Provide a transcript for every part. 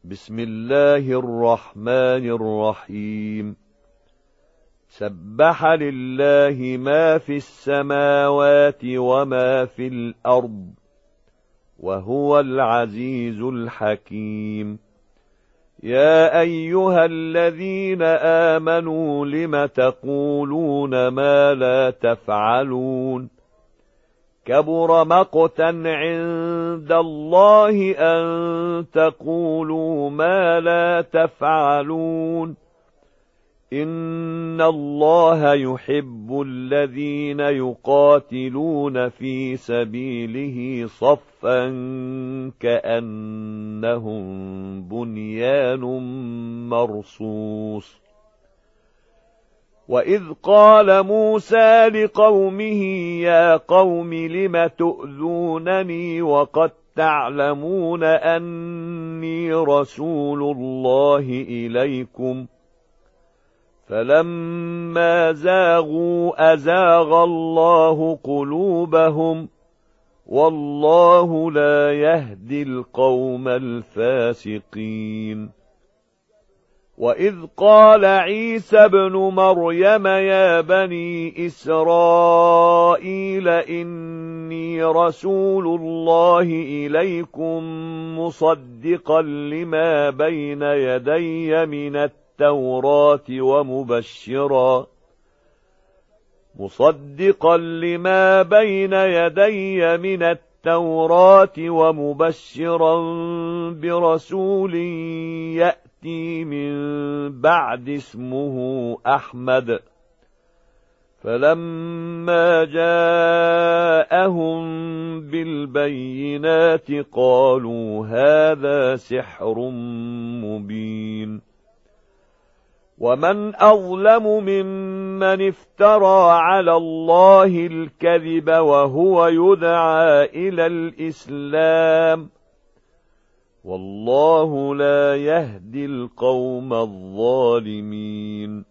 بسم الله الرحمن الرحيم. سبح لله ما في السماوات وما في الأرض وهو العزيز الحكيم. يا أيها الذين آمنوا لم تقولون ما لا تفعلون؟ كبر مقتا عند الله أن تقولوا ما لا تفعلون. إن الله يحب الذين يقاتلون في سبيله صفا كأنهم بنيان مرصوص. وإذ قال موسى لقومه يا قوم لم تؤذونني وقد تعلمون أني رسول الله إليكم؟ فلما زاغوا أزاغ الله قلوبهم والله لا يهدي القوم الفاسقين. وإذ قال عيسى ابن مريم يا بني إسرائيل إني رسول الله إليكم مصدقا لما بين يدي من التوراة ومبشرا برسول يأتي من بعد اسمه أحمد. فلما جاءهم بالبينات قالوا هذا سحر مبين. ومن أظلم ممن افترى على الله الكذب وهو يدعى إلى الإسلام والله لا يهدي القوم الظالمين.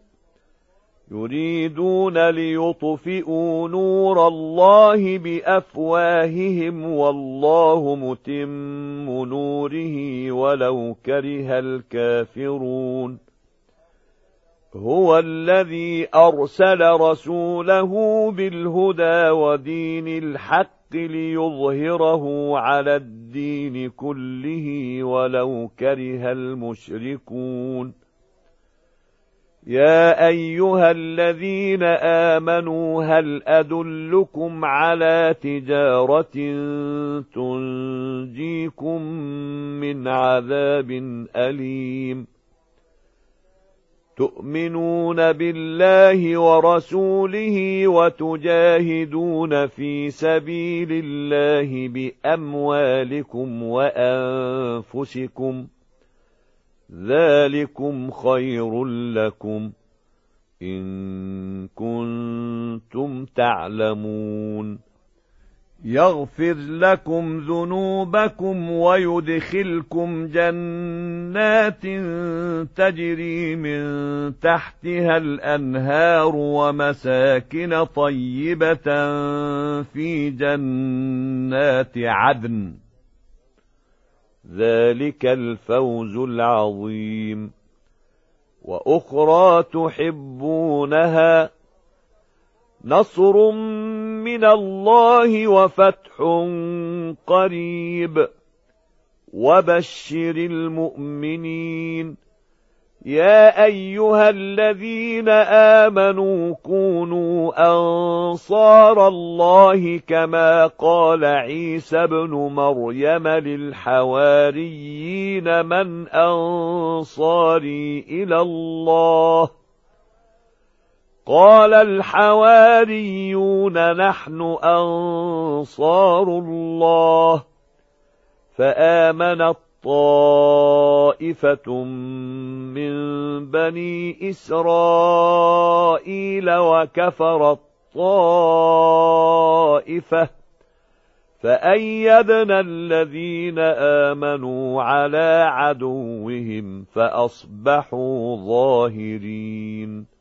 يريدون ليطفئوا نور الله بأفواههم والله متم نوره ولو كره الكافرون. هو الذي أرسل رسوله بالهدى ودين الحق ليظهره على الدين كله ولو كره المشركون. يا أيها الذين آمنوا هل أدلكم على تجارة تنجيكم من عذاب أليم؟ تؤمنون بالله ورسوله وتجاهدون في سبيل الله بأموالكم وأنفسكم ذلكم خير لكم إن كنتم تعلمون. يغفر لكم ذنوبكم ويدخلكم جنات تجري من تحتها الأنهار ومساكن طيبة في جنات عدن ذلك الفوز العظيم. وأخرى تحبونها نصر من الله وفتح قريب وبشر المؤمنين. يا أيها الذين آمنوا كونوا أنصار الله كما قال عيسى ابن مريم للحواريين من أنصاري إلى الله؟ قال الحواريون نحن أنصار الله. فآمنت طائفة من بني إسرائيل وكفرت طائفة فأيدنا الذين آمنوا على عدوهم فأصبحوا ظاهرين.